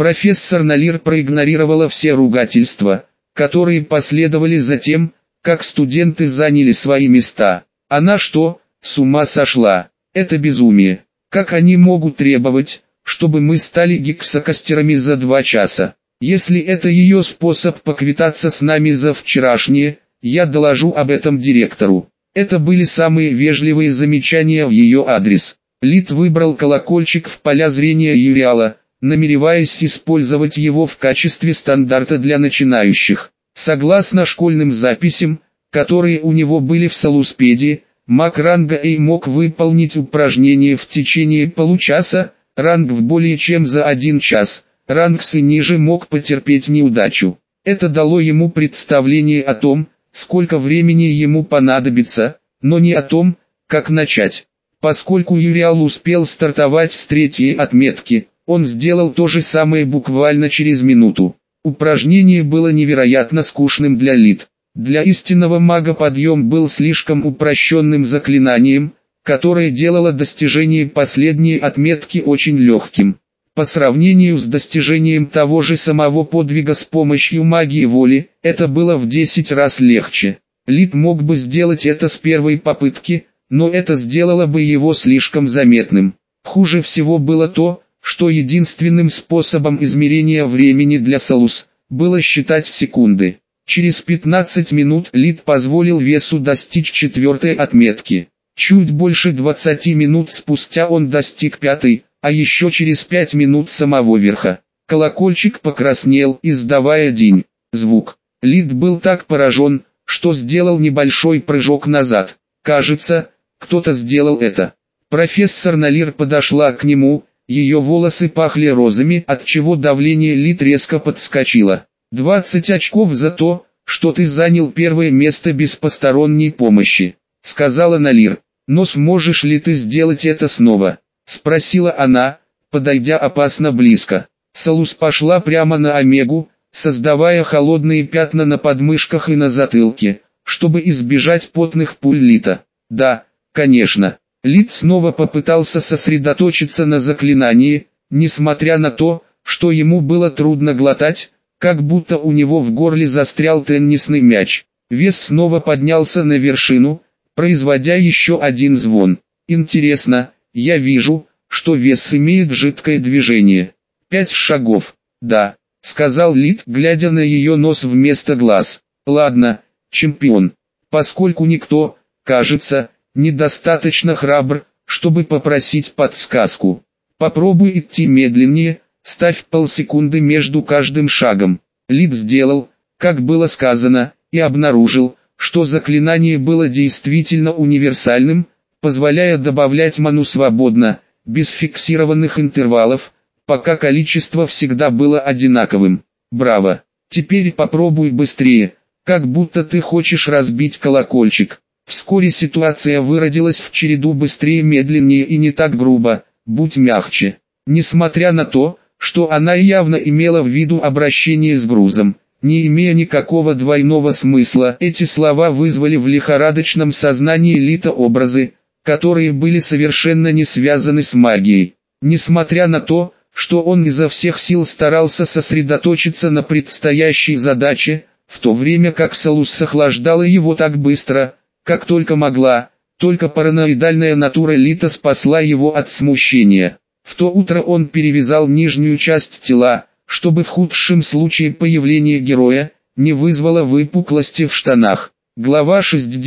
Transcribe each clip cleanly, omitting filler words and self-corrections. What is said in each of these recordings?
Профессор Налир проигнорировала все ругательства, которые последовали за тем, как студенты заняли свои места. Она что, с ума сошла? Это безумие. Как они могут требовать, чтобы мы стали гексакостерами за 2 часа? Если это ее способ поквитаться с нами за вчерашнее, я доложу об этом директору. Это были самые вежливые замечания в ее адрес. Лид выбрал колокольчик в поля зрения Юриала, намереваясь использовать его в качестве стандарта для начинающих. Согласно школьным записям, которые у него были в Салуспеде, маг ранга A мог выполнить упражнение в течение получаса, ранг в более чем за 1 час, ранг С и ниже мог потерпеть неудачу. Это дало ему представление о том, сколько времени ему понадобится, но не о том, как начать. Поскольку Юриал успел стартовать с 3-й отметки, он сделал то же самое буквально через минуту. Упражнение было невероятно скучным для Лид. Для истинного мага подъем был слишком упрощенным заклинанием, которое делало достижение последней отметки очень легким. По сравнению с достижением того же самого подвига с помощью магии воли, это было в 10 раз легче. Лид мог бы сделать это с первой попытки, но это сделало бы его слишком заметным. Хуже всего было то, что единственным способом измерения времени для Салус было считать секунды. Через 15 минут Лид позволил весу достичь 4-й отметки. Чуть больше 20 минут спустя он достиг 5-й, а еще через 5 минут самого верха. Колокольчик покраснел, издавая динь. Звук. Лид был так поражен, что сделал небольшой прыжок назад. Кажется, кто-то сделал это. Профессор Налир подошла к нему. Ее волосы пахли розами, отчего давление Лид резко подскочило. 20 очков за то, что ты занял первое место без посторонней помощи, сказала Налир. Но сможешь ли ты сделать это снова? Спросила она, подойдя опасно близко. Салус пошла прямо на Омегу, создавая холодные пятна на подмышках и на затылке, чтобы избежать потных пуль Лита. Да, конечно. Лид снова попытался сосредоточиться на заклинании, несмотря на то, что ему было трудно глотать, как будто у него в горле застрял теннисный мяч. Вес снова поднялся на вершину, производя еще один звон. Интересно, я вижу, что вес имеет жидкое движение. 5 шагов. Да, сказал Лид, глядя на ее нос вместо глаз. Ладно, чемпион. Поскольку никто, кажется, недостаточно храбр, чтобы попросить подсказку. Попробуй идти медленнее, ставь полсекунды между каждым шагом. Лид сделал, как было сказано, и обнаружил, что заклинание было действительно универсальным, позволяя добавлять ману свободно, без фиксированных интервалов, пока количество всегда было одинаковым. Браво! Теперь попробуй быстрее, как будто ты хочешь разбить колокольчик. Вскоре ситуация выродилась в череду быстрее, медленнее и не так грубо, будь мягче. Несмотря на то, что она явно имела в виду обращение с грузом, не имея никакого двойного смысла, эти слова вызвали в лихорадочном сознании Лита образы, которые были совершенно не связаны с магией. Несмотря на то, что он изо всех сил старался сосредоточиться на предстоящей задаче, в то время как Салус охлаждала его так быстро, как только могла, только параноидальная натура Лита спасла его от смущения. В то утро он перевязал нижнюю часть тела, чтобы в худшем случае появление героя не вызвало выпуклости в штанах. Глава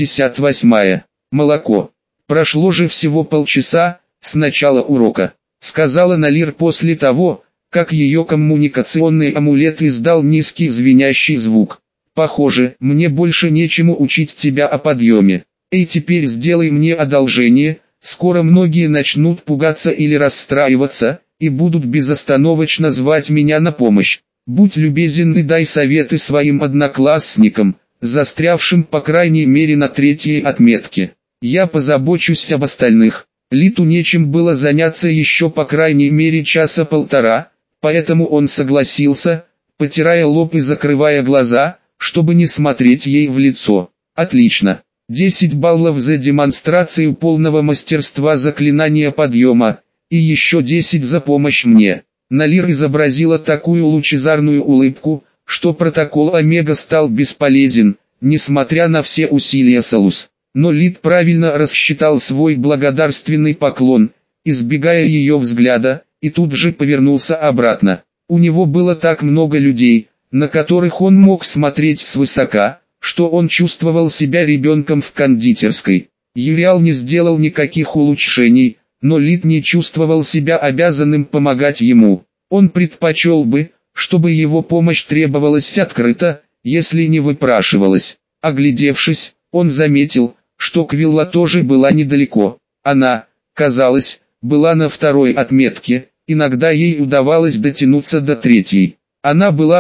68. Молоко. Прошло же всего полчаса с начала урока, сказала Налир после того, как ее коммуникационный амулет издал низкий звенящий звук. Похоже, мне больше нечему учить тебя о подъеме. Эй, теперь сделай мне одолжение, скоро многие начнут пугаться или расстраиваться, и будут безостановочно звать меня на помощь. Будь любезен и дай советы своим одноклассникам, застрявшим по крайней мере на 3-й отметке. Я позабочусь об остальных. Литу нечем было заняться еще по крайней мере часа полтора, поэтому он согласился, потирая лоб и закрывая глаза, чтобы не смотреть ей в лицо. Отлично. 10 баллов за демонстрацию полного мастерства заклинания подъема, и еще 10 за помощь мне. Налир изобразила такую лучезарную улыбку, что протокол Омега стал бесполезен, несмотря на все усилия Салус. Но Лид правильно рассчитал свой благодарственный поклон, избегая ее взгляда, и тут же повернулся обратно. У него было так много людей, на которых он мог смотреть свысока, что он чувствовал себя ребенком в кондитерской. Юриал не сделал никаких улучшений, но Лид не чувствовал себя обязанным помогать ему. Он предпочел бы, чтобы его помощь требовалась открыто, если не выпрашивалась. Оглядевшись, он заметил, что Квилла тоже была недалеко. Она, казалось, была на второй отметке, иногда ей удавалось дотянуться до третьей. Она была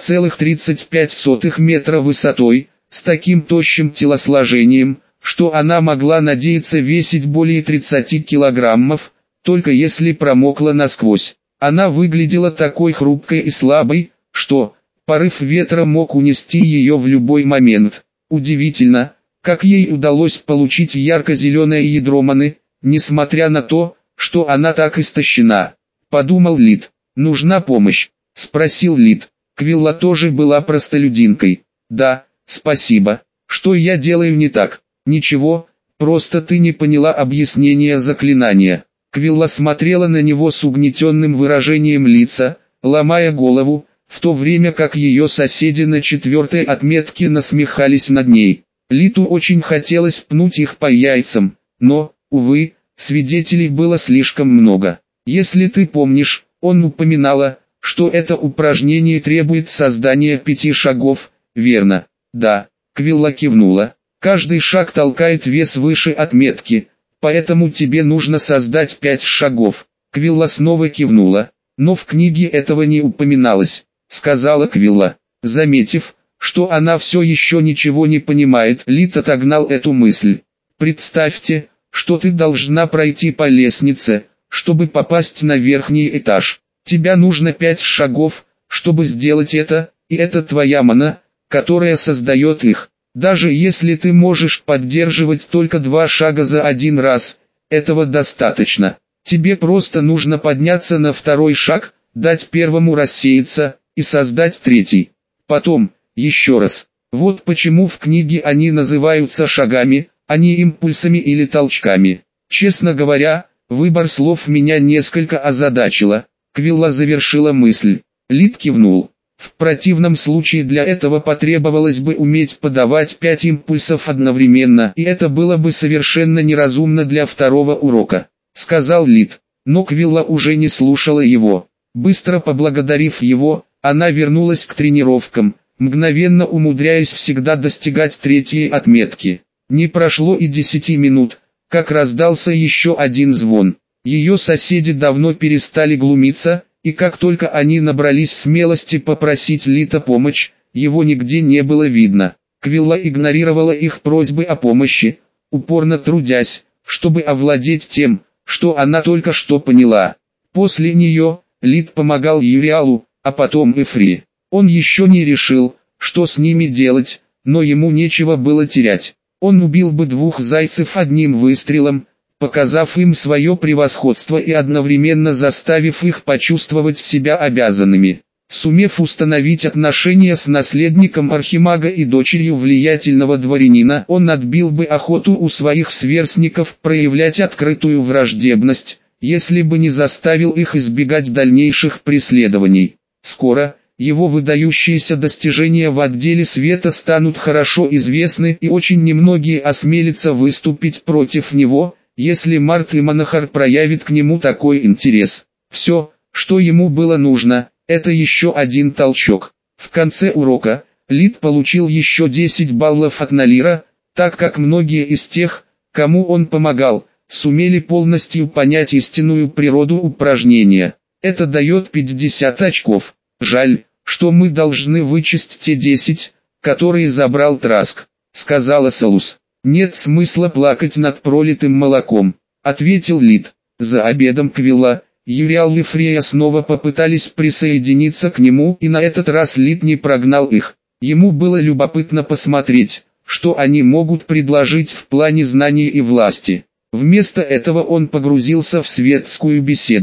1,35 метра высотой, с таким тощим телосложением, что она могла надеяться весить более 30 килограммов, только если промокла насквозь. Она выглядела такой хрупкой и слабой, что порыв ветра мог унести ее в любой момент. Удивительно, как ей удалось получить ярко-зеленое ядро маны, несмотря на то, что она так истощена. Подумал Лид. «Нужна помощь?» — спросил Лид. Квилла тоже была простолюдинкой. «Да, спасибо. Что я делаю не так?» «Ничего, просто ты не поняла объяснения заклинания». Квилла смотрела на него с угнетенным выражением лица, ломая голову, в то время как ее соседи на четвертой отметке насмехались над ней. Литу очень хотелось пнуть их по яйцам, но, увы, свидетелей было слишком много. Если ты помнишь, он упоминала, что это упражнение требует создания 5 шагов, верно? Да, Квилла кивнула. Каждый шаг толкает вес выше отметки, поэтому тебе нужно создать 5 шагов. Квилла снова кивнула, но в книге этого не упоминалось, сказала Квилла. Заметив, что она все еще ничего не понимает, Лид отогнал эту мысль. Представьте, что ты должна пройти по лестнице, чтобы попасть на верхний этаж. Тебе нужно 5 шагов, чтобы сделать это, и это твоя мана, которая создает их. Даже если ты можешь поддерживать только 2 шага за один раз, этого достаточно. Тебе просто нужно подняться на второй шаг, дать первому рассеяться, и создать третий. Потом, еще раз. Вот почему в книге они называются шагами, а не импульсами или толчками. Честно говоря, выбор слов меня несколько озадачило. Квилла завершила мысль. Лид кивнул. В противном случае для этого потребовалось бы уметь подавать 5 импульсов одновременно, и это было бы совершенно неразумно для второго урока, сказал Лид. Но Квилла уже не слушала его. Быстро поблагодарив его, она вернулась к тренировкам, мгновенно умудряясь всегда достигать третьей отметки. Не прошло и 10 минут, как раздался еще один звон. Ее соседи давно перестали глумиться, и как только они набрались смелости попросить Лита помощь, его нигде не было видно. Квилла игнорировала их просьбы о помощи, упорно трудясь, чтобы овладеть тем, что она только что поняла. После нее, Лид помогал Юриалу, а потом Эфри. Он еще не решил, что с ними делать, но ему нечего было терять. Он убил бы 2 зайцев одним выстрелом, показав им свое превосходство и одновременно заставив их почувствовать себя обязанными. Сумев установить отношения с наследником архимага и дочерью влиятельного дворянина, он отбил бы охоту у своих сверстников проявлять открытую враждебность, если бы не заставил их избегать дальнейших преследований. Скоро, его выдающиеся достижения в отделе света станут хорошо известны, и очень немногие осмелятся выступить против него, если Март и Монахар проявит к нему такой интерес. Все, что ему было нужно, это еще один толчок. В конце урока, Лид получил еще 10 баллов от Налира, так как многие из тех, кому он помогал, сумели полностью понять истинную природу упражнения. Это дает 50 очков. Жаль, что мы должны вычесть те 10, которые забрал Траск, сказала Салус. Нет смысла плакать над пролитым молоком, ответил Лид. За обедом Квилла, Юриал и Фрея снова попытались присоединиться к нему, и на этот раз Лид не прогнал их. Ему было любопытно посмотреть, что они могут предложить в плане знаний и власти. Вместо этого он погрузился в светскую беседу.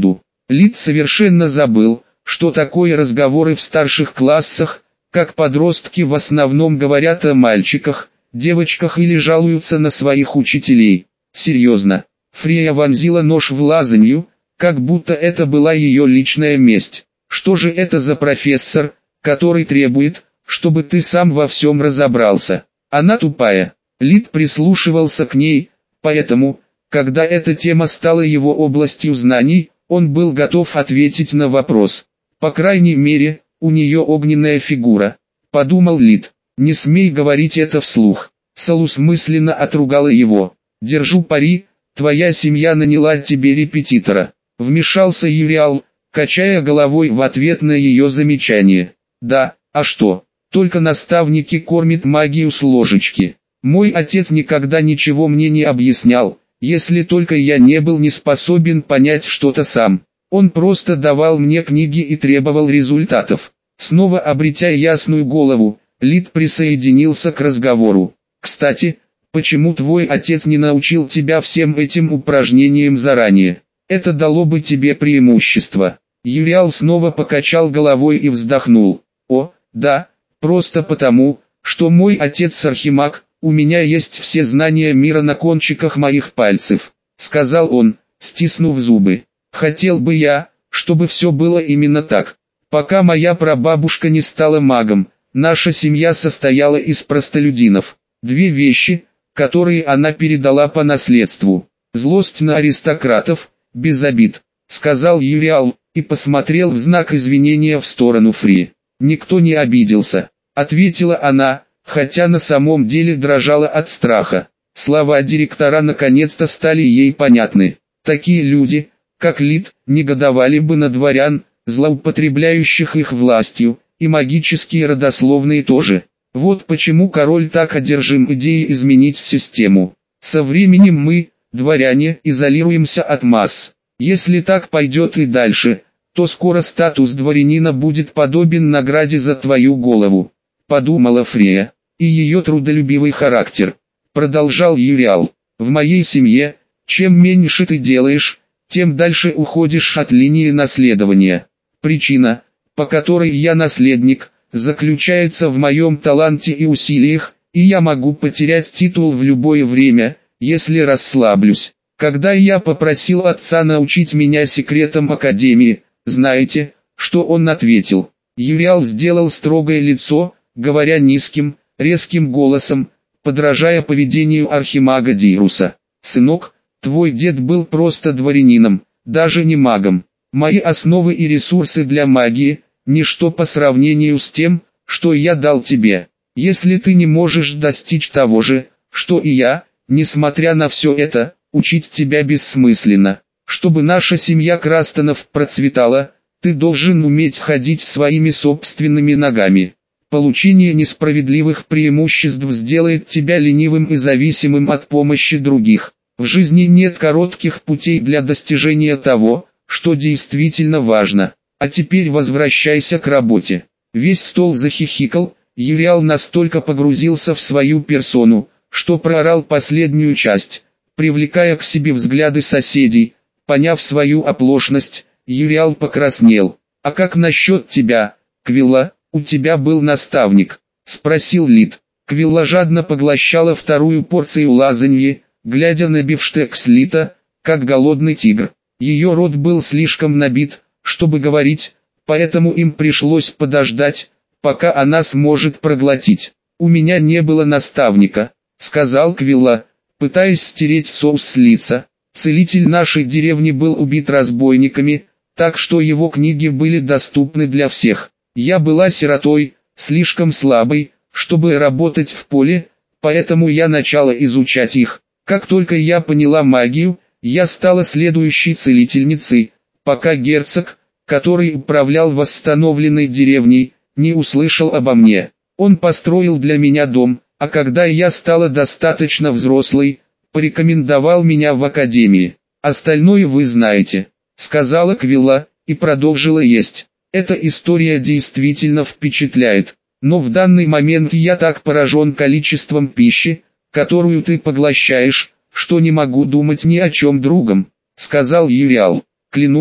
Лид совершенно забыл, что такое разговоры в старших классах, как подростки в основном говорят о мальчиках, девочках или жалуются на своих учителей. Серьезно, Фрея вонзила нож в лазанью, как будто это была ее личная месть. Что же это за профессор, который требует, чтобы ты сам во всем разобрался? Она тупая. Лид прислушивался к ней, поэтому, когда эта тема стала его областью знаний, он был готов ответить на вопрос. По крайней мере, у нее огненная фигура. Подумал Лид. Не смей говорить это вслух. Салус мысленно отругала его. Держу пари, твоя семья наняла тебе репетитора. Вмешался Юриал, качая головой в ответ на ее замечание. Да, а что? Только наставники кормят магию с ложечки. Мой отец никогда ничего мне не объяснял, если только я не был не способен понять что-то сам. Он просто давал мне книги и требовал результатов. Снова обретя ясную голову, Лид присоединился к разговору. Кстати, почему твой отец не научил тебя всем этим упражнениям заранее? Это дало бы тебе преимущество. Юриал снова покачал головой и вздохнул. О, да, просто потому, что мой отец архимаг, у меня есть все знания мира на кончиках моих пальцев, сказал он, стиснув зубы. Хотел бы я, чтобы все было именно так. Пока моя прабабушка не стала магом, наша семья состояла из простолюдинов. Две вещи, которые она передала по наследству. Злость на аристократов, без обид, сказал Юриал, и посмотрел в знак извинения в сторону Фри. Никто не обиделся, ответила она, хотя на самом деле дрожала от страха. Слова директора наконец-то стали ей понятны. Такие люди, как Лид, негодовали бы на дворян, злоупотребляющих их властью, и магические родословные тоже. Вот почему король так одержим идеей изменить систему. Со временем мы, дворяне, изолируемся от масс. Если так пойдет и дальше, то скоро статус дворянина будет подобен награде за твою голову. Подумала Фрея, и ее трудолюбивый характер. Продолжал Юриал. В моей семье, чем меньше ты делаешь, тем дальше уходишь от линии наследования. Причина, по которой я наследник, заключается в моем таланте и усилиях, и я могу потерять титул в любое время, если расслаблюсь. Когда я попросил отца научить меня секретам Академии, знаете, что он ответил? Юриал сделал строгое лицо, говоря низким, резким голосом, подражая поведению архимага Дируса. «Сынок, твой дед был просто дворянином, даже не магом. Мои основы и ресурсы для магии – ничто по сравнению с тем, что я дал тебе. Если ты не можешь достичь того же, что и я, несмотря на все это, учить тебя бессмысленно. Чтобы наша семья Крастонов процветала, ты должен уметь ходить своими собственными ногами. Получение несправедливых преимуществ сделает тебя ленивым и зависимым от помощи других. В жизни нет коротких путей для достижения того, что действительно важно. А теперь возвращайся к работе». Весь стол захихикал, Юриал настолько погрузился в свою персону, что проорал последнюю часть, привлекая к себе взгляды соседей. Поняв свою оплошность, Юриал покраснел. «А как насчет тебя, Квилла, у тебя был наставник?» – спросил Лид. Квилла жадно поглощала вторую порцию лазаньи, глядя на бифштекс Лита, как голодный тигр. Ее рот был слишком набит, чтобы говорить, поэтому им пришлось подождать, пока она сможет проглотить. «У меня не было наставника», — сказал Квилла, пытаясь стереть соус с лица. «Целитель нашей деревни был убит разбойниками, так что его книги были доступны для всех. Я была сиротой, слишком слабой, чтобы работать в поле, поэтому я начала изучать их. Как только я поняла магию, я стала следующей целительницей, пока герцог, который управлял восстановленной деревней, не услышал обо мне. Он построил для меня дом, а когда я стала достаточно взрослой, порекомендовал меня в академии. Остальное вы знаете», — сказала Квилла, и продолжила есть. «Эта история действительно впечатляет, но в данный момент я так поражен количеством пищи, которую ты поглощаешь, что не могу думать ни о чем другом», — сказал Юриал. «Клянусь,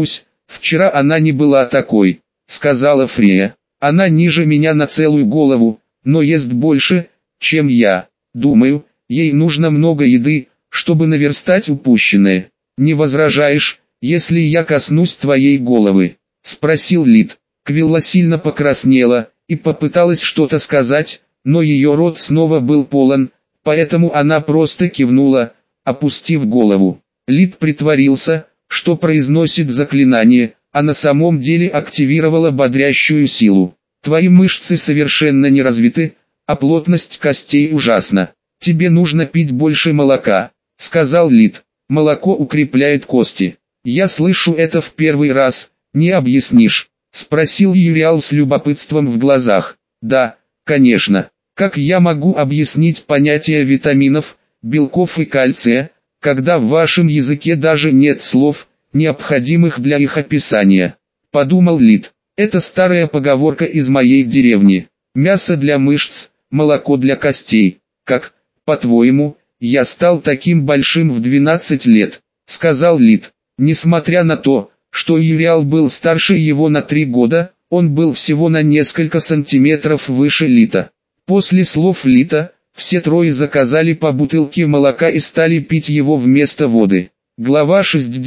«Вчера она не была такой», — сказала Фрея. «Она ниже меня на целую голову, но ест больше, чем я. Думаю, ей нужно много еды, чтобы наверстать упущенное. Не возражаешь, если я коснусь твоей головы?» — спросил Лид. Квилла сильно покраснела и попыталась что-то сказать, но ее рот снова был полон, поэтому она просто кивнула, опустив голову. Лид притворился, что произносит заклинание, а на самом деле активировала бодрящую силу. «Твои мышцы совершенно не развиты, а плотность костей ужасна. Тебе нужно пить больше молока», — сказал Лид. «Молоко укрепляет кости». «Я слышу это в первый раз, не объяснишь?» — спросил Юриал с любопытством в глазах. «Да, конечно. Как я могу объяснить понятие витаминов, белков и кальция, когда в вашем языке даже нет слов, необходимых для их описания?» — подумал Лид. «Это старая поговорка из моей деревни. Мясо для мышц, молоко для костей. Как, по-твоему, я стал таким большим в 12 лет?» — сказал Лид. Несмотря на то, что Юриал был старше его на 3 года, он был всего на несколько сантиметров выше Лита. После слов Лита, все трое заказали по бутылке молока и стали пить его вместо воды. Глава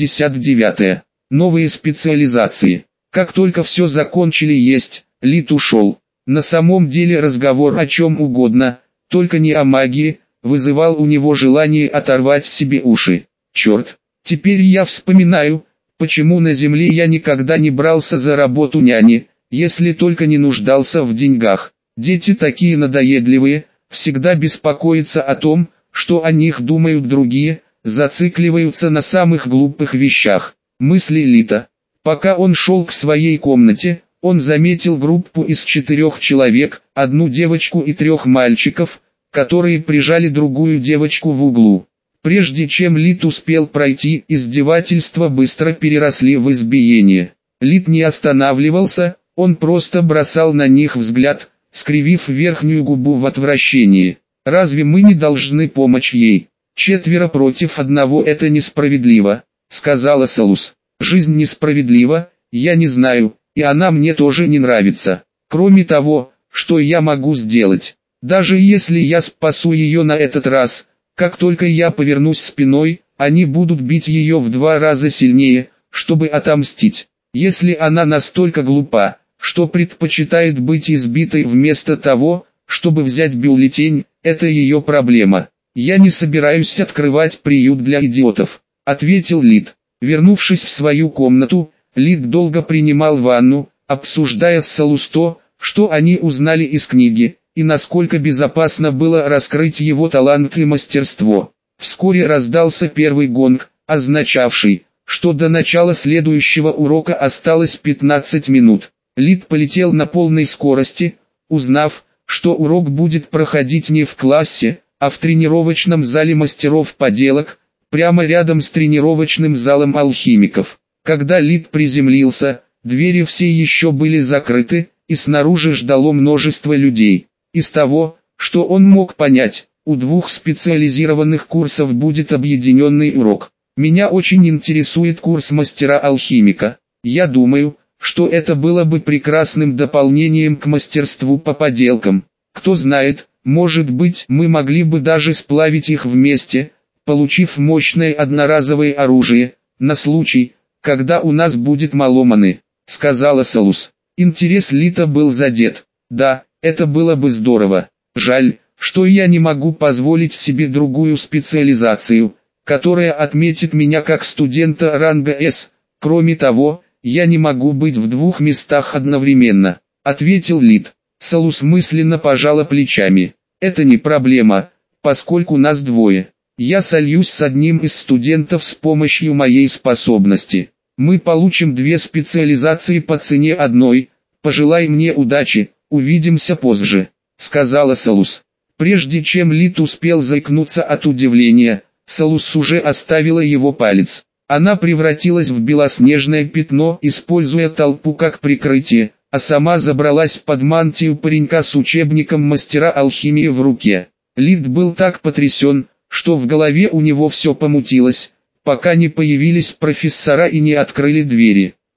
69. Новые специализации. Как только все закончили есть, Лит ушел. На самом деле разговор о чем угодно, только не о магии, вызывал у него желание оторвать себе уши. Черт, теперь я вспоминаю, почему на земле я никогда не брался за работу няни, если только не нуждался в деньгах. Дети такие надоедливые, всегда беспокоятся о том, что о них думают другие, зацикливаются на самых глупых вещах. Мысли Лита. Пока он шел к своей комнате, он заметил группу из 4 человек, одну девочку и 3 мальчиков, которые прижали другую девочку в углу. Прежде чем Лит успел пройти, издевательства быстро переросли в избиение. Лит не останавливался, он просто бросал на них взгляд, скривив верхнюю губу в отвращении. «Разве мы не должны помочь ей? 4 против 1 — это несправедливо», — сказала Салус. «Жизнь несправедлива, я не знаю, и она мне тоже не нравится. Кроме того, что я могу сделать? Даже если я спасу ее на этот раз, как только я повернусь спиной, они будут бить ее в 2 раза сильнее, чтобы отомстить. Если она настолько глупа, что предпочитает быть избитой вместо того, чтобы взять бюллетень, это ее проблема. Я не собираюсь открывать приют для идиотов», — ответил Лид. Вернувшись в свою комнату, Лид долго принимал ванну, обсуждая с Салус то, что они узнали из книги, и насколько безопасно было раскрыть его талант и мастерство. Вскоре раздался первый гонг, означавший, что до начала следующего урока осталось 15 минут. Лид полетел на полной скорости, узнав, что урок будет проходить не в классе, а в тренировочном зале мастеров поделок, прямо рядом с тренировочным залом алхимиков. Когда Лид приземлился, двери все еще были закрыты, и снаружи ждало множество людей. Из того, что он мог понять, у 2 специализированных курсов будет объединенный урок. «Меня очень интересует курс мастера-алхимика. Я думаю, что это было бы прекрасным дополнением к мастерству по поделкам. Кто знает, может быть, мы могли бы даже сплавить их вместе, получив мощное одноразовое оружие, на случай, когда у нас будет мало маны», — сказала Салус. Интерес Лита был задет. «Да, это было бы здорово. Жаль, что я не могу позволить себе другую специализацию, которая отметит меня как студента ранга С. Кроме того, я не могу быть в 2 местах одновременно», — ответил Лид. Салус мысленно пожала плечами. «Это не проблема, поскольку нас 2. Я сольюсь с одним из студентов с помощью моей способности. Мы получим 2 специализации по цене одной. Пожелай мне удачи, увидимся позже», — сказала Салус. Прежде чем Лид успел заикнуться от удивления, Салус уже оставила его палец. Она превратилась в белоснежное пятно, используя толпу как прикрытие, а сама забралась под мантию паренька с учебником мастера алхимии в руке. Лид был так потрясен, что в голове у него все помутилось, пока не появились профессора и не открыли двери.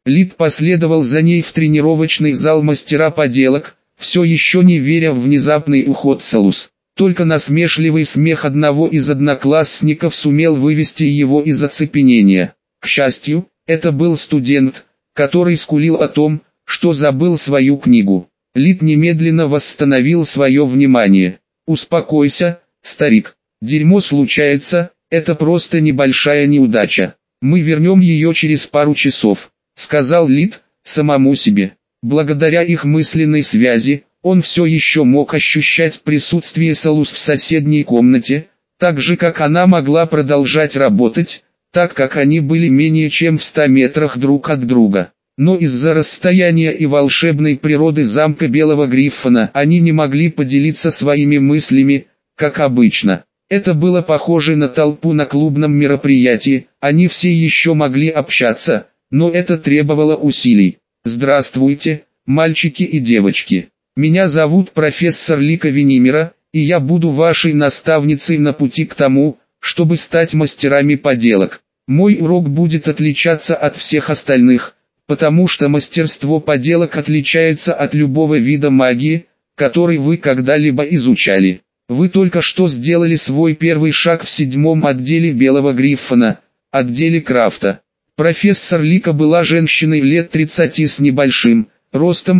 Лид последовал за ней в тренировочный зал мастера поделок, все еще не веря в внезапный уход Салус. Только насмешливый смех одного из одноклассников сумел вывести его из оцепенения. К счастью, это был студент, который скулил о том, что забыл свою книгу. Лид немедленно восстановил свое внимание. «Успокойся, старик. Дерьмо случается, это просто небольшая неудача. Мы вернем ее через пару часов», — сказал Лид самому себе. Благодаря их мысленной связи, он все еще мог ощущать присутствие Салус в соседней комнате, так же как она могла продолжать работать, так как они были менее чем в 100 метрах друг от друга. Но из-за расстояния и волшебной природы замка Белого Гриффона они не могли поделиться своими мыслями, как обычно. Это было похоже на толпу на клубном мероприятии, они все еще могли общаться, но это требовало усилий. «Здравствуйте, мальчики и девочки. Меня зовут профессор Лика Венимера, и я буду вашей наставницей на пути к тому, чтобы стать мастерами поделок. Мой урок будет отличаться от всех остальных, потому что мастерство поделок отличается от любого вида магии, который вы когда-либо изучали. Вы только что сделали свой первый шаг в 7-м отделе Белого Гриффона, отделе крафта». Профессор Лика была женщиной лет 30 с небольшим, ростом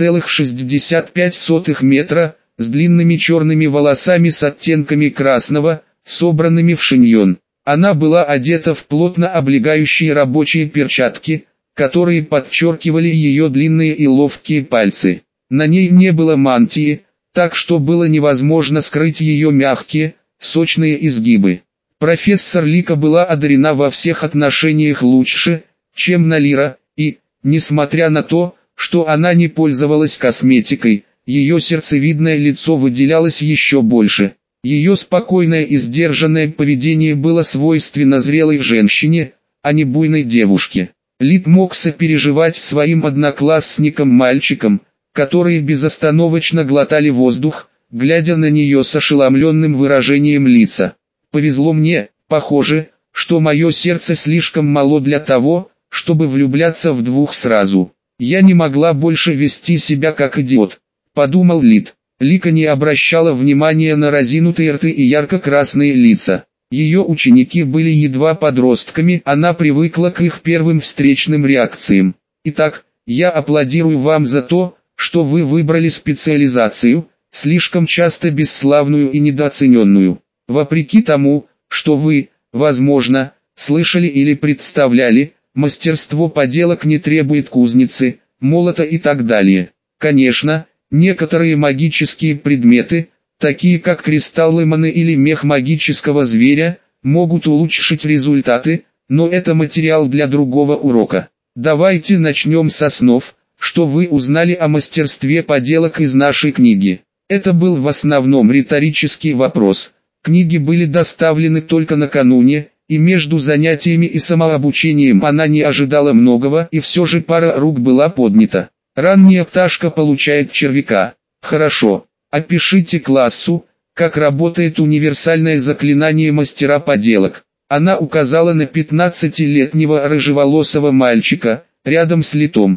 1,65 метра, с длинными черными волосами с оттенками красного, собранными в шиньон. Она была одета в плотно облегающие рабочие перчатки, которые подчеркивали ее длинные и ловкие пальцы. На ней не было мантии, так что было невозможно скрыть ее мягкие, сочные изгибы. Профессор Лика была одарена во всех отношениях лучше, чем Налира, и, несмотря на то, что она не пользовалась косметикой, ее сердцевидное лицо выделялось еще больше. Ее спокойное и сдержанное поведение было свойственно зрелой женщине, а не буйной девушке. Лид мог сопереживать своим одноклассникам-мальчикам, которые безостановочно глотали воздух, глядя на нее с ошеломленным выражением лица. «Повезло мне, похоже, что мое сердце слишком мало для того, чтобы влюбляться в двух сразу. Я не могла больше вести себя как идиот», — подумал Лид. Лика не обращала внимания на разинутые рты и ярко-красные лица. Ее ученики были едва подростками, она привыкла к их первым встречным реакциям. «Итак, я аплодирую вам за то, что вы выбрали специализацию, слишком часто бесславную и недооцененную. Вопреки тому, что вы, возможно, слышали или представляли, мастерство поделок не требует кузницы, молота и так далее. Конечно, некоторые магические предметы, такие как кристаллы маны или мех магического зверя, могут улучшить результаты, но это материал для другого урока. Давайте начнем с основ, что вы узнали о мастерстве поделок из нашей книги». Это был в основном риторический вопрос. Книги были доставлены только накануне, и между занятиями и самообучением она не ожидала многого, и все же пара рук была поднята. «Ранняя пташка получает червяка». Хорошо. Опишите классу, как работает универсальное заклинание мастера поделок. Она указала на 15-летнего рыжеволосого мальчика, рядом с Литом.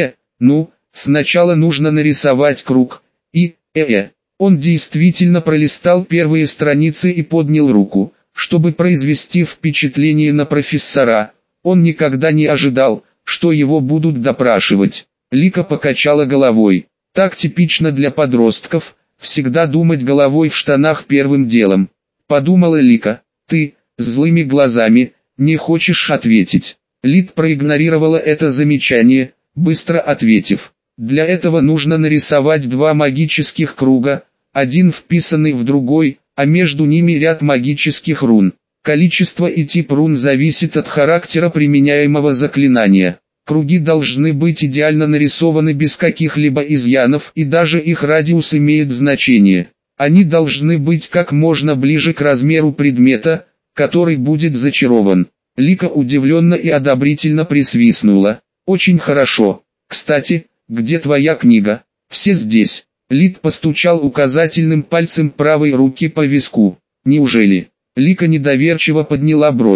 Ну, сначала нужно нарисовать круг, и, Он действительно пролистал первые страницы и поднял руку, чтобы произвести впечатление на профессора. Он никогда не ожидал, что его будут допрашивать. Лика покачала головой. Так типично для подростков, всегда думать головой в штанах первым делом. Подумала Лика. «Ты, с злыми глазами, не хочешь ответить?» Лид проигнорировала это замечание, быстро ответив. «Для этого нужно нарисовать два магических круга, один вписанный в другой, а между ними ряд магических рун. Количество и тип рун зависит от характера применяемого заклинания. Круги должны быть идеально нарисованы без каких-либо изъянов, и даже их радиус имеет значение. Они должны быть как можно ближе к размеру предмета, который будет зачарован». Лика удивленно и одобрительно присвистнула. «Очень хорошо. Кстати, где твоя книга?» «Все здесь». Лид постучал указательным пальцем правой руки по виску. «Неужели?» Лика недоверчиво подняла бровь.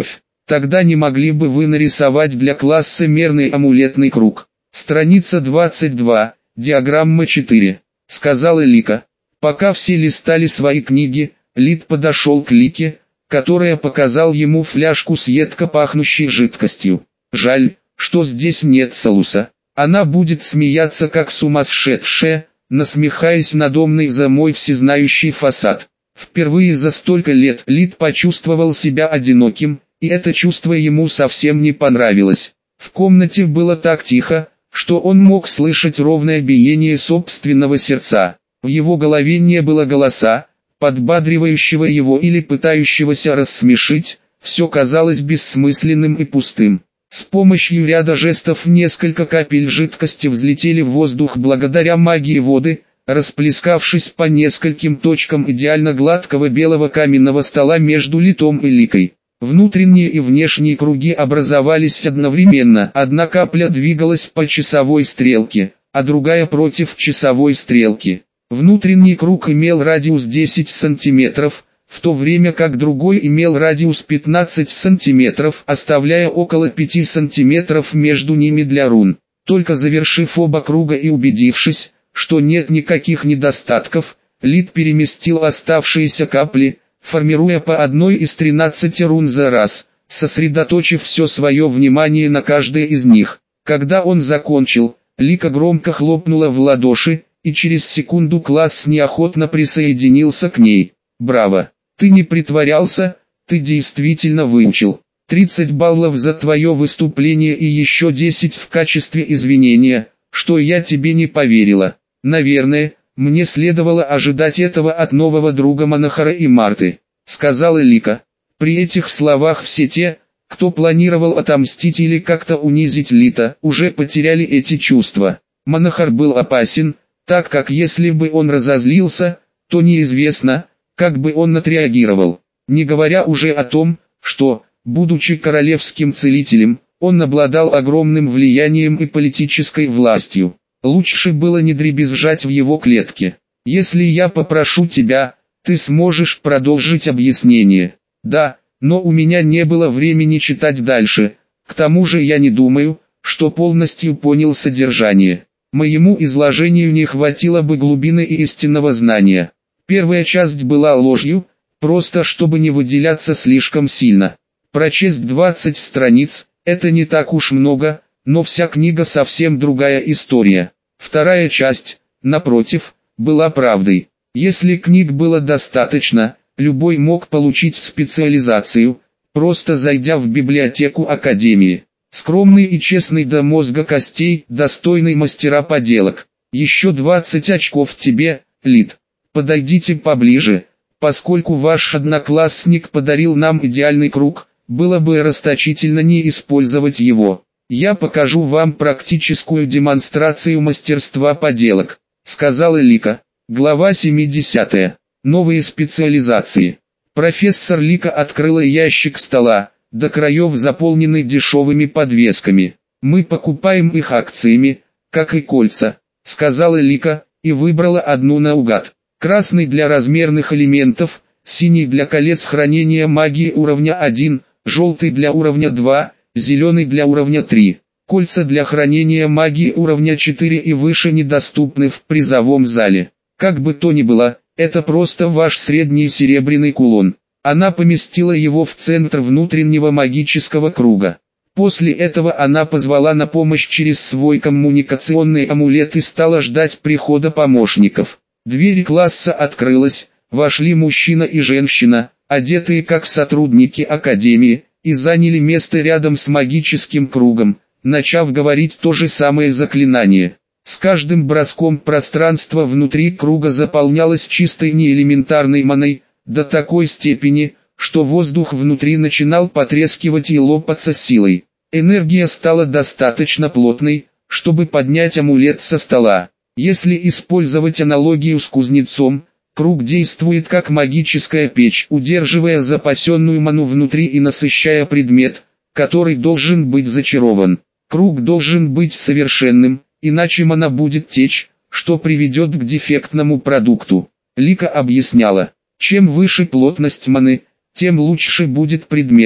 Тогда не могли бы вы нарисовать для класса мерный амулетный круг? Страница 22, диаграмма 4, сказала Лика. Пока все листали свои книги, Лид подошел к Лике, которая показал ему фляжку с едко пахнущей жидкостью. Жаль, что здесь нет Салуса. Она будет смеяться как сумасшедшая, насмехаясь надо мной за мой всезнающий фасад. Впервые за столько лет Лид почувствовал себя одиноким, и это чувство ему совсем не понравилось. В комнате было так тихо, что он мог слышать ровное биение собственного сердца. В его голове не было голоса, подбадривающего его или пытающегося рассмешить, все казалось бессмысленным и пустым. С помощью ряда жестов несколько капель жидкости взлетели в воздух благодаря магии воды, расплескавшись по нескольким точкам идеально гладкого белого каменного стола между Литом и Ликой. Внутренние и внешние круги образовались одновременно. Одна капля двигалась по часовой стрелке, а другая против часовой стрелки. Внутренний круг имел радиус 10 сантиметров, в то время как другой имел радиус 15 сантиметров, оставляя около 5 сантиметров между ними для рун. Только завершив оба круга и убедившись, что нет никаких недостатков, Лид переместил оставшиеся капли, формируя по одной из 13 рун за раз, сосредоточив все свое внимание на каждой из них. Когда он закончил, Лика громко хлопнула в ладоши, и через секунду класс неохотно присоединился к ней. «Браво! Ты не притворялся, ты действительно выучил. 30 баллов за твое выступление и еще 10 в качестве извинения, что я тебе не поверила. Наверное, мне следовало ожидать этого от нового друга Монахара и Марты», — сказала Лика. При этих словах все те, кто планировал отомстить или как-то унизить Лита, уже потеряли эти чувства. Монахар был опасен, так как если бы он разозлился, то неизвестно, как бы он отреагировал. Не говоря уже о том, что, будучи королевским целителем, он обладал огромным влиянием и политической властью. Лучше было не дребезжать в его клетке. «Если я попрошу тебя, ты сможешь продолжить объяснение». «Да, но у меня не было времени читать дальше, к тому же я не думаю, что полностью понял содержание. Моему изложению не хватило бы глубины и истинного знания. Первая часть была ложью, просто чтобы не выделяться слишком сильно. Прочесть 20 страниц – это не так уж много, но вся книга совсем другая история. Вторая часть, напротив, была правдой. Если книг было достаточно, любой мог получить специализацию, просто зайдя в библиотеку Академии. Скромный и честный до мозга костей, достойный мастера поделок. Еще 20 очков тебе, Лид. Подойдите поближе, поскольку ваш одноклассник подарил нам идеальный круг, было бы расточительно не использовать его. Я покажу вам практическую демонстрацию мастерства поделок», — сказала Лика. Глава 70. Новые специализации. Профессор Лика открыла ящик стола, до краев заполненный дешевыми подвесками. «Мы покупаем их акциями, как и кольца», — сказала Лика, и выбрала одну наугад. Красный для размерных элементов, синий для колец хранения магии уровня 1, желтый для уровня 2, зеленый для уровня 3. Кольца для хранения магии уровня 4 и выше недоступны в призовом зале. Как бы то ни было, это просто ваш средний серебряный кулон. Она поместила его в центр внутреннего магического круга. После этого она позвала на помощь через свой коммуникационный амулет и стала ждать прихода помощников. Дверь класса открылась, вошли мужчина и женщина, одетые как сотрудники Академии, и заняли место рядом с магическим кругом, начав говорить то же самое заклинание. С каждым броском пространство внутри круга заполнялось чистой неэлементарной маной, до такой степени, что воздух внутри начинал потрескивать и лопаться силой. Энергия стала достаточно плотной, чтобы поднять амулет со стола. Если использовать аналогию с кузнецом, круг действует как магическая печь, удерживая запасенную ману внутри и насыщая предмет, который должен быть зачарован. Круг должен быть совершенным, иначе мана будет течь, что приведет к дефектному продукту. Лика объясняла, чем выше плотность маны, тем лучше будет предмет.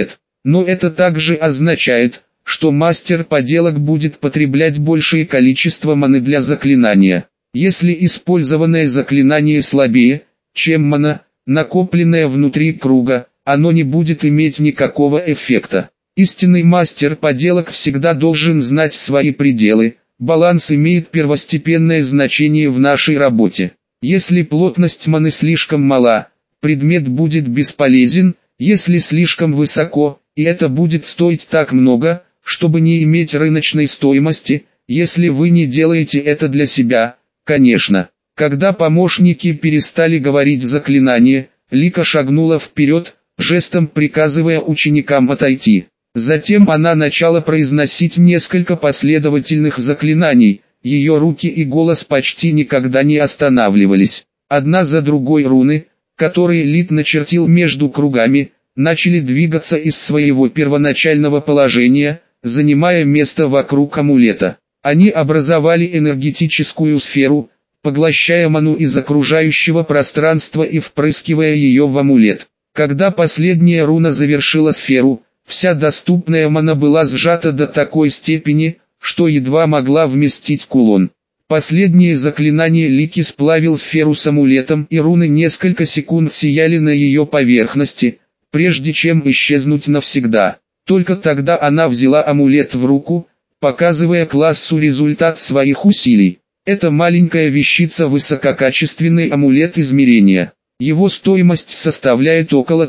Но это также означает, что мастер поделок будет потреблять большее количество маны для заклинания. Если использованное заклинание слабее, чем мана, накопленная внутри круга, оно не будет иметь никакого эффекта. Истинный мастер поделок всегда должен знать свои пределы. Баланс имеет первостепенное значение в нашей работе. Если плотность маны слишком мала, предмет будет бесполезен, если слишком высоко, и это будет стоить так много, чтобы не иметь рыночной стоимости, если вы не делаете это для себя, конечно. Когда помощники перестали говорить заклинание, Лика шагнула вперед, жестом приказывая ученикам отойти. Затем она начала произносить несколько последовательных заклинаний, ее руки и голос почти никогда не останавливались. Одна за другой руны, которые Лит начертил между кругами, начали двигаться из своего первоначального положения, занимая место вокруг амулета. Они образовали энергетическую сферу, поглощая ману из окружающего пространства и впрыскивая ее в амулет. Когда последняя руна завершила сферу, вся доступная мана была сжата до такой степени, что едва могла вместить кулон. Последнее заклинание Лики сплавил сферу с амулетом, и руны несколько секунд сияли на ее поверхности, прежде чем исчезнуть навсегда. Только тогда она взяла амулет в руку, показывая классу результат своих усилий. Это маленькая вещица, высококачественный амулет измерения. Его стоимость составляет около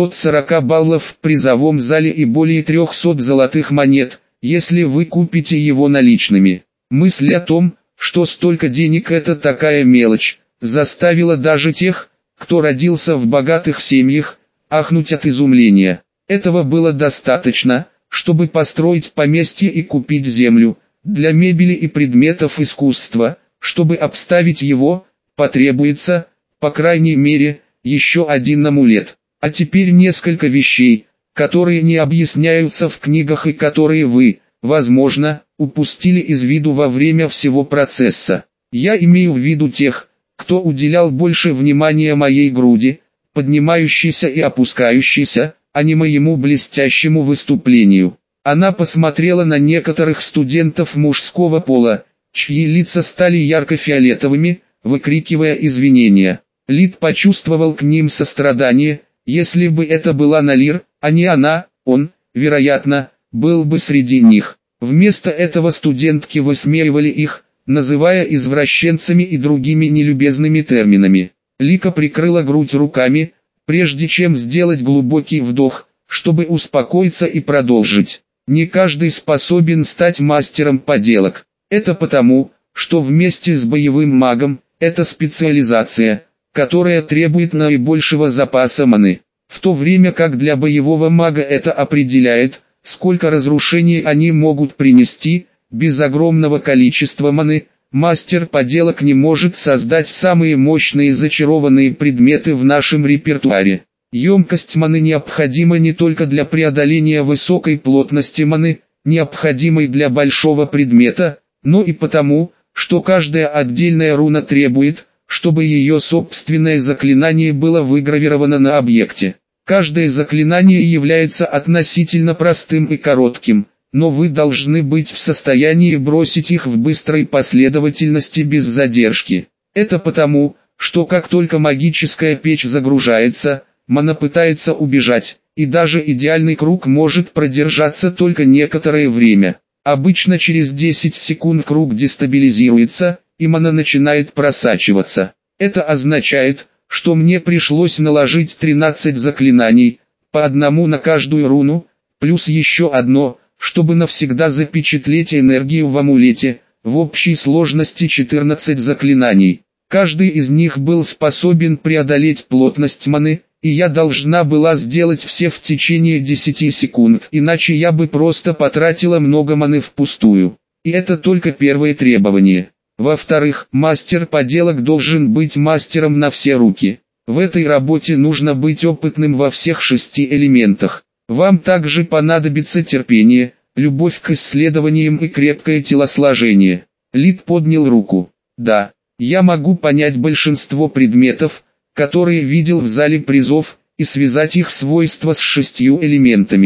340 баллов в призовом зале и более 300 золотых монет, если вы купите его наличными. Мысль о том, что столько денег — это такая мелочь, заставила даже тех, кто родился в богатых семьях, ахнуть от изумления. Этого было достаточно, чтобы построить поместье и купить землю. Для мебели и предметов искусства, чтобы обставить его, потребуется, по крайней мере, еще один амулет. А теперь несколько вещей, которые не объясняются в книгах и которые вы, возможно, упустили из виду во время всего процесса. Я имею в виду тех, кто уделял больше внимания моей груди, поднимающейся и опускающейся, а не моему блестящему выступлению. Она посмотрела на некоторых студентов мужского пола, чьи лица стали ярко-фиолетовыми, выкрикивая извинения. Лид почувствовал к ним сострадание. Если бы это была Налир, а не она, он, вероятно, был бы среди них. Вместо этого студентки высмеивали их, называя извращенцами и другими нелюбезными терминами. Лика прикрыла грудь руками, прежде чем сделать глубокий вдох, чтобы успокоиться и продолжить. Не каждый способен стать мастером поделок. Это потому, что вместе с боевым магом, это специализация, которая требует наибольшего запаса маны. В то время как для боевого мага это определяет, сколько разрушений они могут принести, без огромного количества маны, мастер поделок не может создать самые мощные зачарованные предметы в нашем репертуаре. Емкость маны необходима не только для преодоления высокой плотности маны, необходимой для большого предмета, но и потому, что каждая отдельная руна требует, чтобы ее собственное заклинание было выгравировано на объекте. Каждое заклинание является относительно простым и коротким, но вы должны быть в состоянии бросить их в быстрой последовательности без задержки. Это потому, что как только магическая печь загружается, мана пытается убежать, и даже идеальный круг может продержаться только некоторое время. Обычно через 10 секунд круг дестабилизируется, и мана начинает просачиваться. Это означает, что мне пришлось наложить 13 заклинаний, по одному на каждую руну, плюс еще одно, чтобы навсегда запечатлеть энергию в амулете, в общей сложности 14 заклинаний. Каждый из них был способен преодолеть плотность маны, и я должна была сделать все в течение 10 секунд, иначе я бы просто потратила много маны впустую. И это только первое требование. Во-вторых, мастер поделок должен быть мастером на все руки. В этой работе нужно быть опытным во всех 6 элементах. Вам также понадобится терпение, любовь к исследованиям и крепкое телосложение. Лид поднял руку. Да, я могу понять большинство предметов, которые видел в зале призов, и связать их свойства с 6 элементами.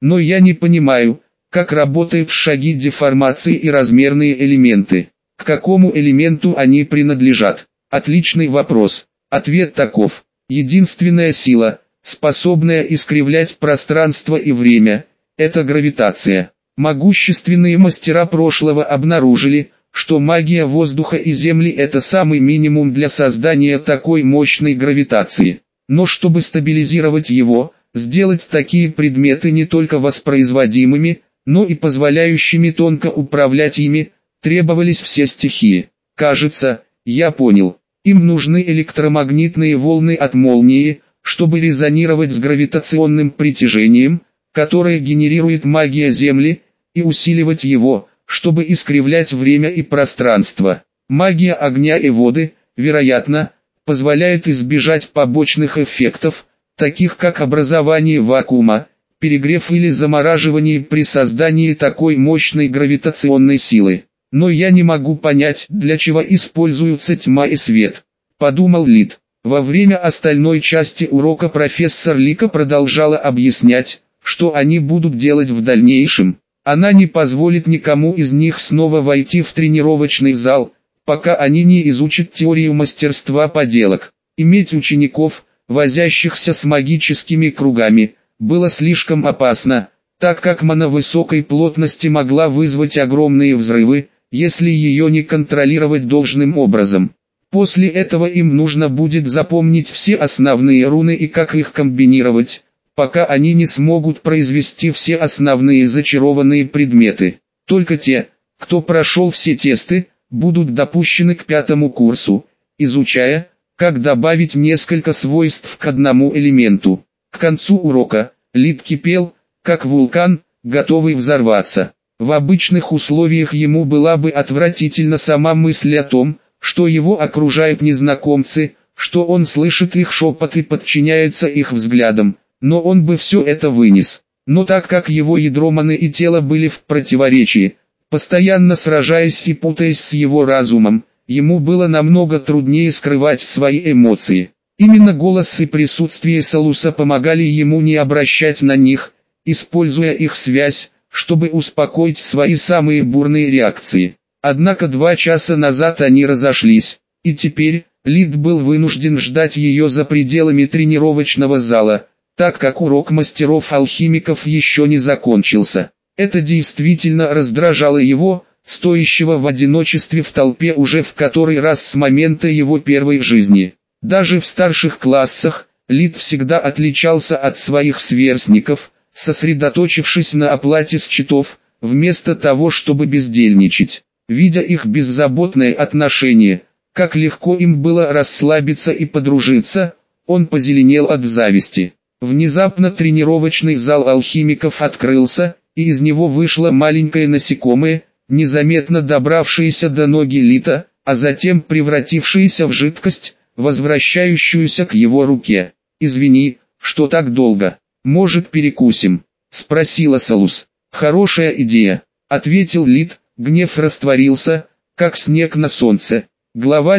Но я не понимаю, как работают шаги деформации и размерные элементы. К какому элементу они принадлежат? Отличный вопрос. Ответ таков. Единственная сила, способная искривлять пространство и время, это гравитация. Могущественные мастера прошлого обнаружили, что магия воздуха и земли – это самый минимум для создания такой мощной гравитации. Но чтобы стабилизировать его, сделать такие предметы не только воспроизводимыми, но и позволяющими тонко управлять ими, требовались все стихии. Кажется, я понял. Им нужны электромагнитные волны от молнии, чтобы резонировать с гравитационным притяжением, которое генерирует магия Земли, и усиливать его, чтобы искривлять время и пространство. Магия огня и воды, вероятно, позволяет избежать побочных эффектов, таких как образование вакуума, перегрев или замораживание при создании такой мощной гравитационной силы. Но я не могу понять, для чего используются тьма и свет, подумал Лид. Во время остальной части урока профессор Лика продолжала объяснять, что они будут делать в дальнейшем. Она не позволит никому из них снова войти в тренировочный зал, пока они не изучат теорию мастерства поделок. Иметь учеников, возящихся с магическими кругами, было слишком опасно, так как мана высокой плотности могла вызвать огромные взрывы, если ее не контролировать должным образом. После этого им нужно будет запомнить все основные руны и как их комбинировать, пока они не смогут произвести все основные зачарованные предметы. Только те, кто прошел все тесты, будут допущены к 5-му курсу, изучая, как добавить несколько свойств к одному элементу. К концу урока, Лид кипел, как вулкан, готовый взорваться. В обычных условиях ему была бы отвратительна сама мысль о том, что его окружают незнакомцы, что он слышит их шепот и подчиняется их взглядам, но он бы все это вынес. Но так как его ядро маны и тело были в противоречии, постоянно сражаясь и путаясь с его разумом, ему было намного труднее скрывать свои эмоции. Именно голос и присутствие Салуса помогали ему не обращать на них, используя их связь, чтобы успокоить свои самые бурные реакции. Однако 2 часа назад они разошлись, и теперь Лид был вынужден ждать ее за пределами тренировочного зала, так как урок мастеров-алхимиков еще не закончился. Это действительно раздражало его, стоящего в одиночестве в толпе уже в который раз с момента его первой жизни. Даже в старших классах, Лид всегда отличался от своих сверстников, сосредоточившись на оплате счетов, вместо того чтобы бездельничать. Видя их беззаботное отношение, как легко им было расслабиться и подружиться, он позеленел от зависти. Внезапно тренировочный зал алхимиков открылся, и из него вышло маленькое насекомое, незаметно добравшееся до ноги Лита, а затем превратившееся в жидкость, возвращающуюся к его руке. «Извини, что так долго. Может, перекусим?» — спросила Салус. «Хорошая идея», — ответил Лид, гнев растворился, как снег на солнце. Глава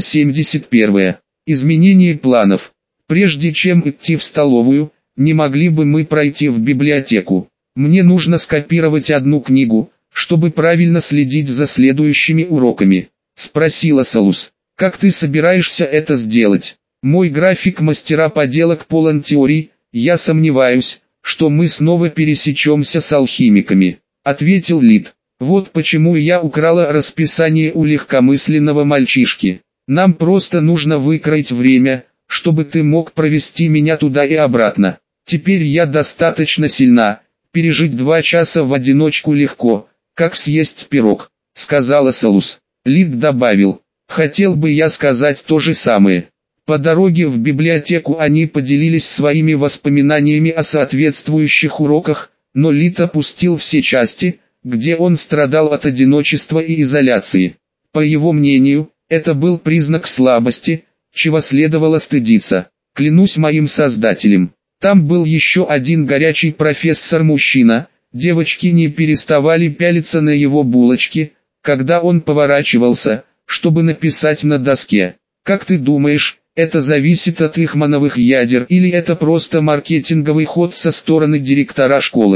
71. Изменение планов. Прежде чем идти в столовую, не могли бы мы пройти в библиотеку? Мне нужно скопировать одну книгу, чтобы правильно следить за следующими уроками, спросила Салус. Как ты собираешься это сделать? Мой график мастера поделок полон теорий, я сомневаюсь, что мы снова пересечемся с алхимиками, ответил Лид. Вот почему я украла расписание у легкомысленного мальчишки. Нам просто нужно выкроить время, чтобы ты мог провести меня туда и обратно. Теперь я достаточно сильна, пережить 2 часа в одиночку легко, как съесть пирог, сказала Салус. Лид добавил, хотел бы я сказать то же самое. По дороге в библиотеку они поделились своими воспоминаниями о соответствующих уроках, но Лид опустил все части, где он страдал от одиночества и изоляции. По его мнению, это был признак слабости, чего следовало стыдиться. Клянусь моим создателем. Там был еще один горячий профессор-мужчина, девочки не переставали пялиться на его булочки, когда он поворачивался, чтобы написать на доске. Как ты думаешь, это зависит от их мановых ядер или это просто маркетинговый ход со стороны директора школы?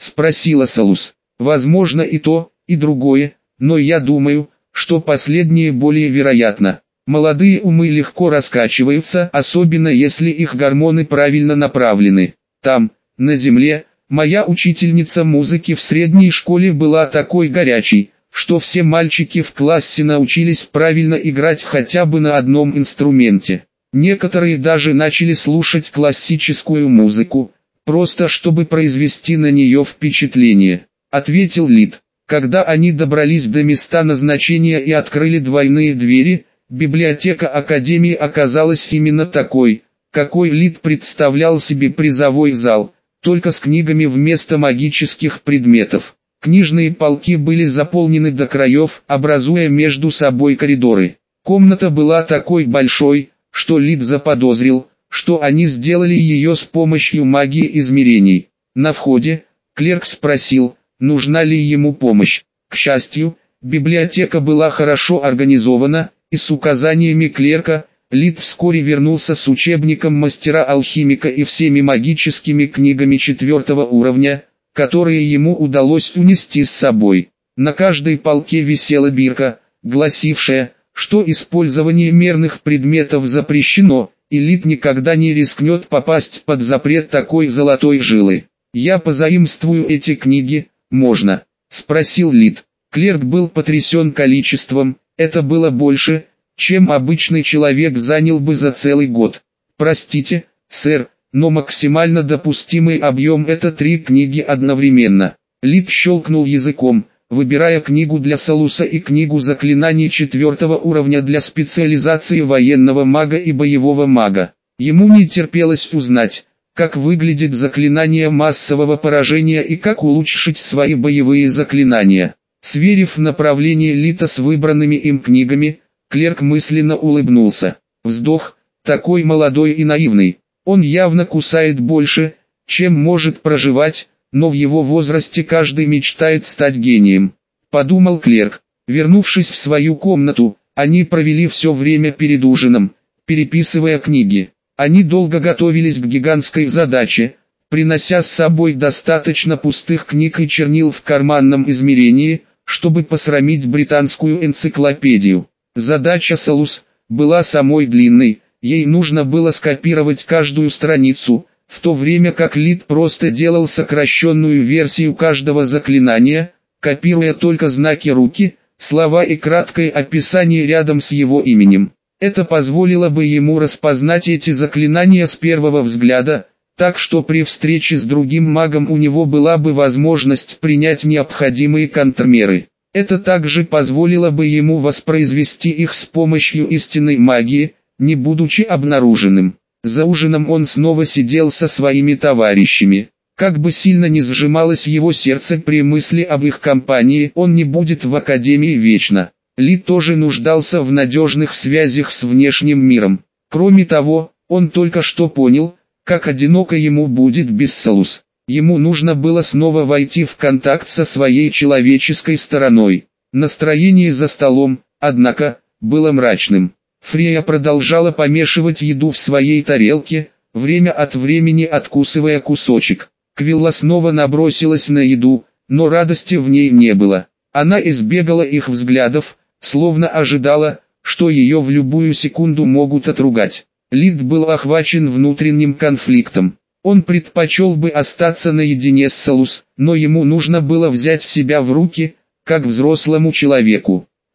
спросила Салус. Возможно и то, и другое, но я думаю, что последнее более вероятно. Молодые умы легко раскачиваются, особенно если их гормоны правильно направлены. Там, на земле, моя учительница музыки в средней школе была такой горячей, что все мальчики в классе научились правильно играть хотя бы на одном инструменте. Некоторые даже начали слушать классическую музыку, просто чтобы произвести на нее впечатление, ответил Лид. Когда они добрались до места назначения и открыли двойные двери, библиотека Академии оказалась именно такой, какой Лид представлял себе призовой зал, только с книгами вместо магических предметов. Книжные полки были заполнены до краев, образуя между собой коридоры. Комната была такой большой, что Лид заподозрил, что они сделали ее с помощью магии измерений. На входе, клерк спросил, нужна ли ему помощь. К счастью, библиотека была хорошо организована, и с указаниями клерка, Лид вскоре вернулся с учебником мастера-алхимика и всеми магическими книгами 4-го уровня, которые ему удалось унести с собой. На каждой полке висела бирка, гласившая, что использование мерных предметов запрещено, и Лид никогда не рискнет попасть под запрет такой золотой жилы. «Я позаимствую эти книги, можно?» – спросил Лид. Клерк был потрясен количеством, это было больше, чем обычный человек занял бы за целый год. «Простите, сэр, но максимально допустимый объем – это 3 книги одновременно». Лид щелкнул языком, выбирая книгу для Салуса и книгу заклинаний 4-го уровня для специализации военного мага и боевого мага. Ему не терпелось узнать, как выглядит заклинание массового поражения и как улучшить свои боевые заклинания. Сверив направление Лита с выбранными им книгами, клерк мысленно улыбнулся. Вздох, такой молодой и наивный. Он явно кусает больше, чем может проживать, но в его возрасте каждый мечтает стать гением. Подумал клерк. Вернувшись в свою комнату, они провели все время перед ужином, переписывая книги. Они долго готовились к гигантской задаче, принося с собой достаточно пустых книг и чернил в карманном измерении, чтобы посрамить британскую энциклопедию. Задача Салус была самой длинной, ей нужно было скопировать каждую страницу, в то время как Лид просто делал сокращенную версию каждого заклинания, копируя только знаки руки, слова и краткое описание рядом с его именем. Это позволило бы ему распознать эти заклинания с первого взгляда, так что при встрече с другим магом у него была бы возможность принять необходимые контрмеры. Это также позволило бы ему воспроизвести их с помощью истинной магии, не будучи обнаруженным. За ужином он снова сидел со своими товарищами. Как бы сильно ни сжималось его сердце при мысли об их компании, он не будет в Академии вечно. Лид тоже нуждался в надежных связях с внешним миром. Кроме того, он только что понял, как одиноко ему будет без Салус. Ему нужно было снова войти в контакт со своей человеческой стороной. Настроение за столом, однако, было мрачным. Фрея продолжала помешивать еду в своей тарелке, время от времени откусывая кусочек. Квилла снова набросилась на еду, но радости в ней не было. Она избегала их взглядов, словно ожидала, что ее в любую секунду могут отругать. Лид был охвачен внутренним конфликтом. Он предпочел бы остаться наедине с Салус, но ему нужно было взять себя в руки, как взрослому человеку.